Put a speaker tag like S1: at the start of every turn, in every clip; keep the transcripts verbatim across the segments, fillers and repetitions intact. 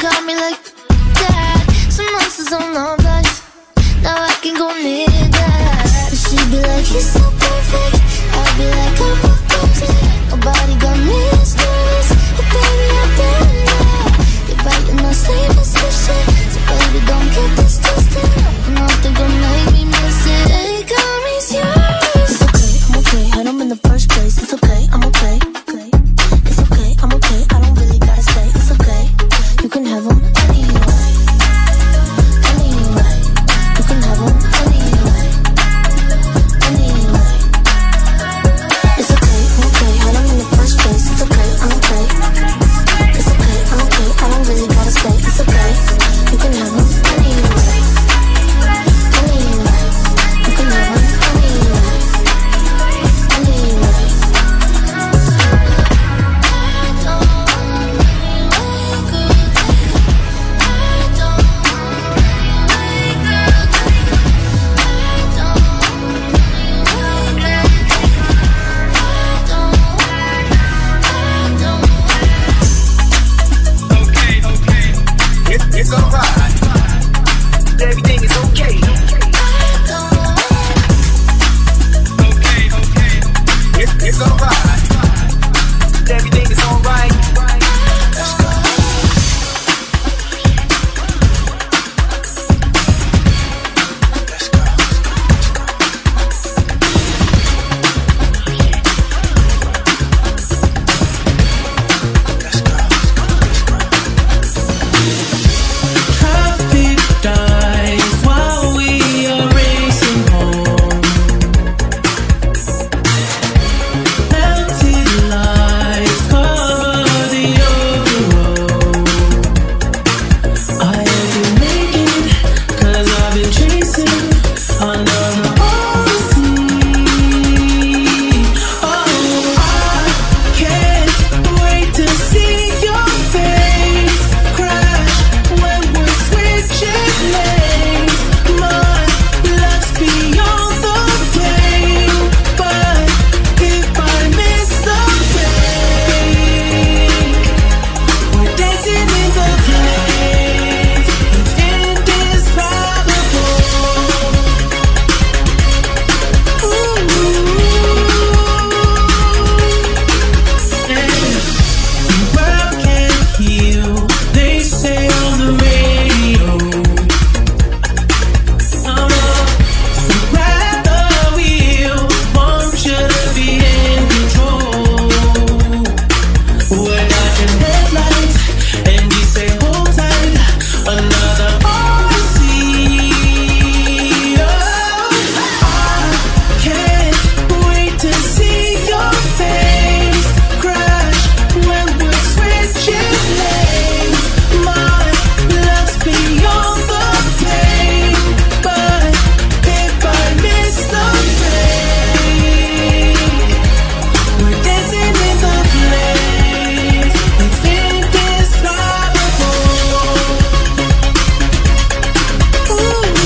S1: got me like that. Some monsters on our bodies, now I can go near that. And she be like, he's so perfect. I'll be like, I'm perfect. Nobody got me mysterious, but baby I've been there. You're biting my same position, so baby don't get this twisted. Nothing gonna make me miss it. Hey, got me serious. It's okay, I'm okay. Had him in the first place. It's okay, I'm okay. It's okay, I'm okay. I don't really gotta stay. It's okay, you can have him anyway. Anyway, you can have him anyway. Anyway, it's okay, I'm okay. Had him in the first place. It's okay, I'm okay. It's okay, I'm okay. I don't really gotta stay. It's okay, you can have him anyway. Anyway, you can have him anyway. Anyway.
S2: It's alright. Everything is okay. Okay, okay. It's, it's alright. Everything is alright. Let's go. Let's go. Let's go.
S3: Traffic dies while we are racing home. Melted lights cover the open road. I have been making, cause I've been chasing another odyssey. Oh, I can't wait to see your face crash when we're switching lanes. My love's beyond the pain, but if I miss the break, we're dancing in the flames. It's indescribable. Ooh, and the world can't heal, they say on the radio. Oh, so grab the wheel, want you to be in control. We're dodging headlights, and you say hold tight, another odyssey. Oh, I can't wait to see your face crash when we're switching lanes. My love's beyond the pain, but if I miss the break, we're dancing in the flames. It's indescribable. Ooh,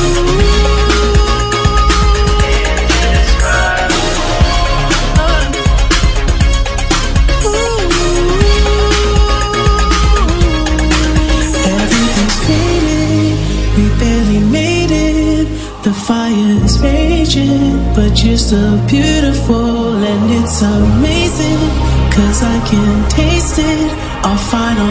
S3: everything's faded, we barely made it. The fire's raging, but you're still beautiful, and it's amazing, cause I can taste it, our final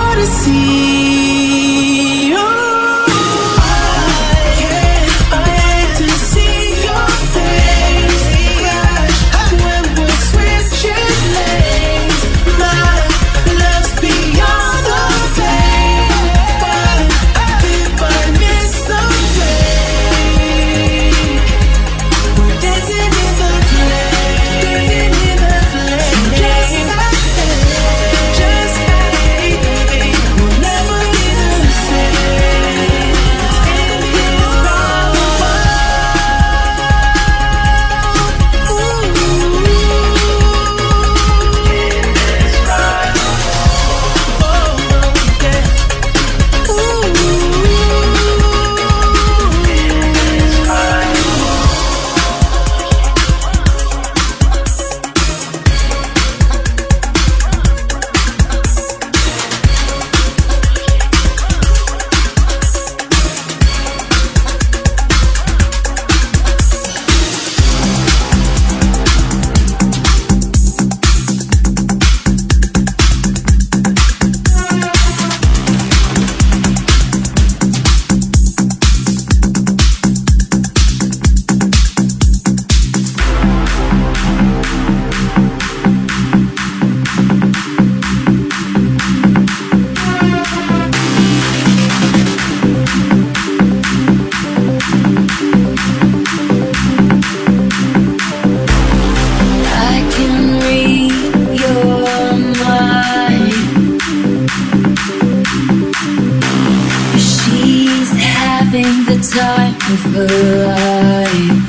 S3: odyssey. Oh, I can't wait to see your face crash when we're switching lanes. My love's beyond the pain, but if I miss the break, we're dancing in the flames. Just like that, just like that, we'll never
S1: having the time of her life.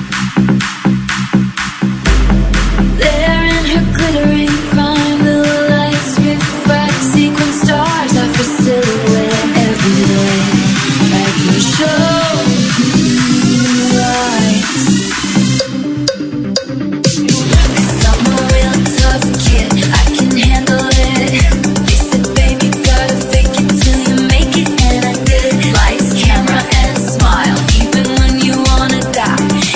S1: There in her glittering prime, the lights reflect sequin stars off her silhouette every night. I can show you lights, 'cause I'm a real tough kid, I can handle it. They said, baby, gotta fake it till you make it, and I did it. Lights, camera, and smile, even when you wanna die.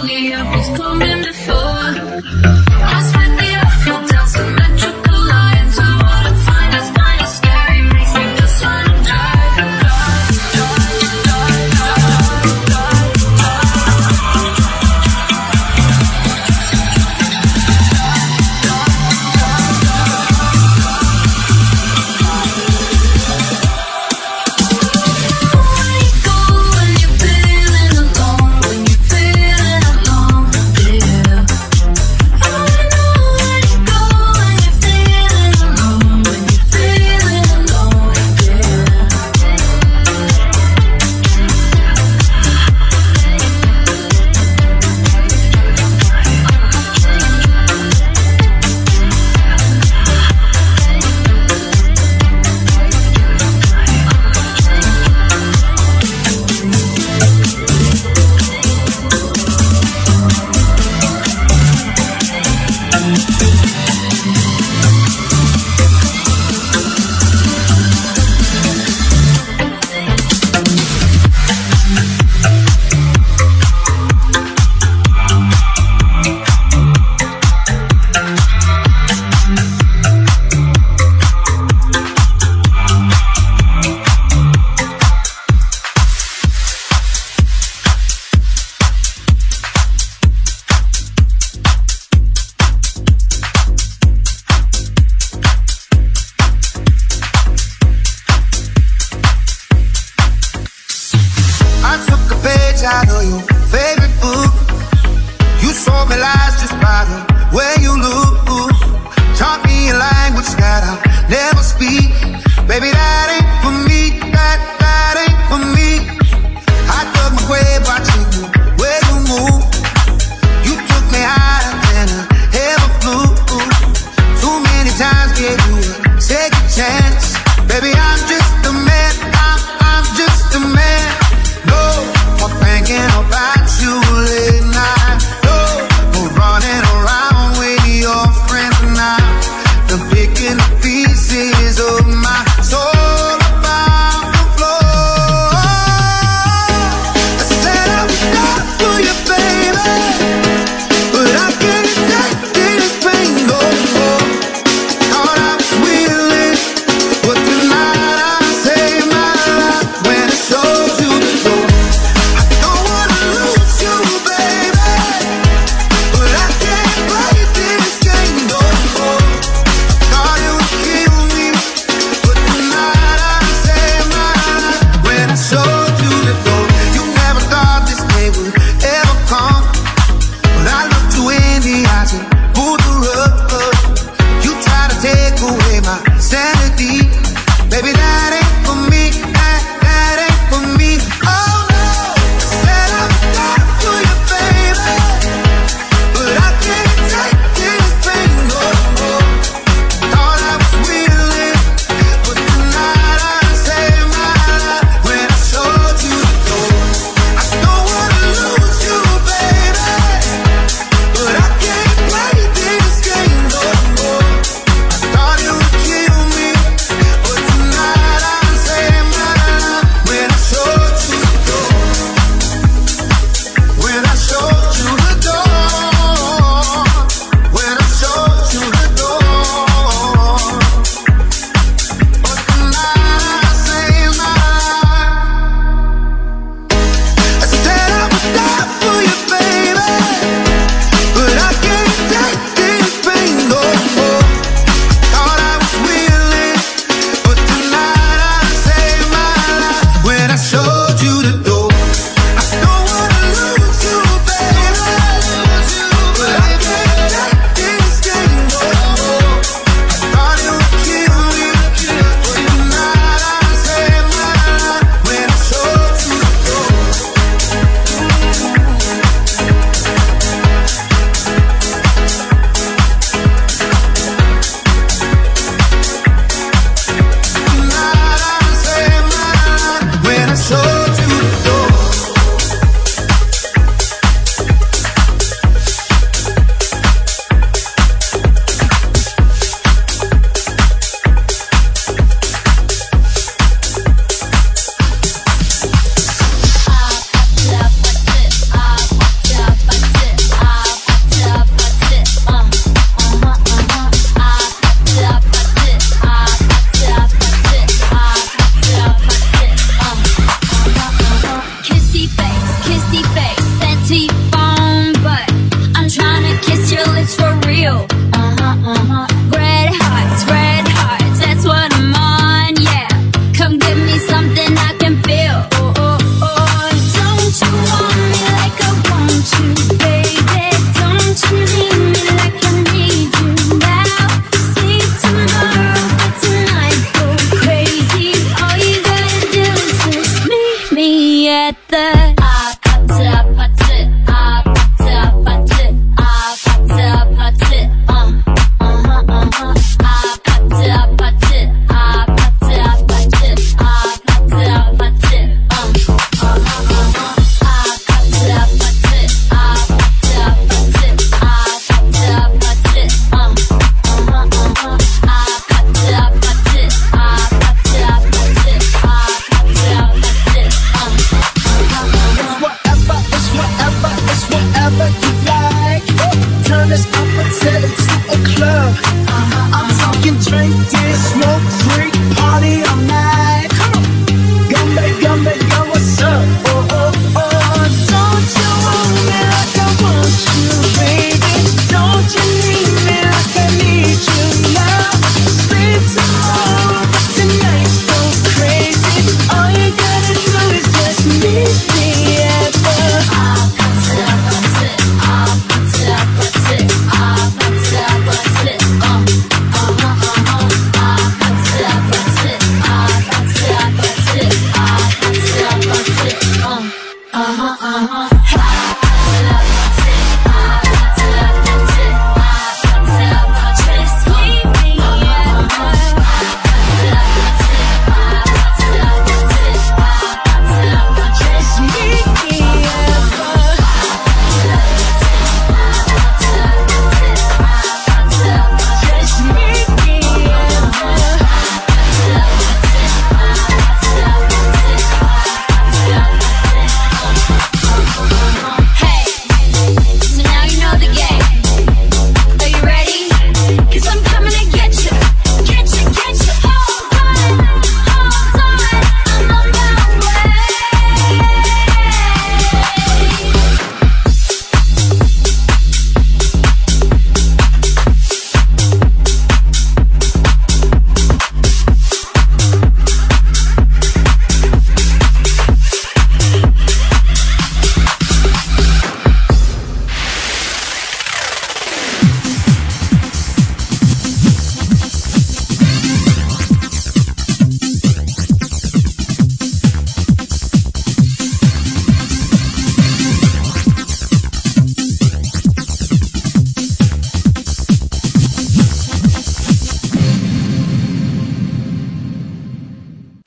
S1: me up is coming before.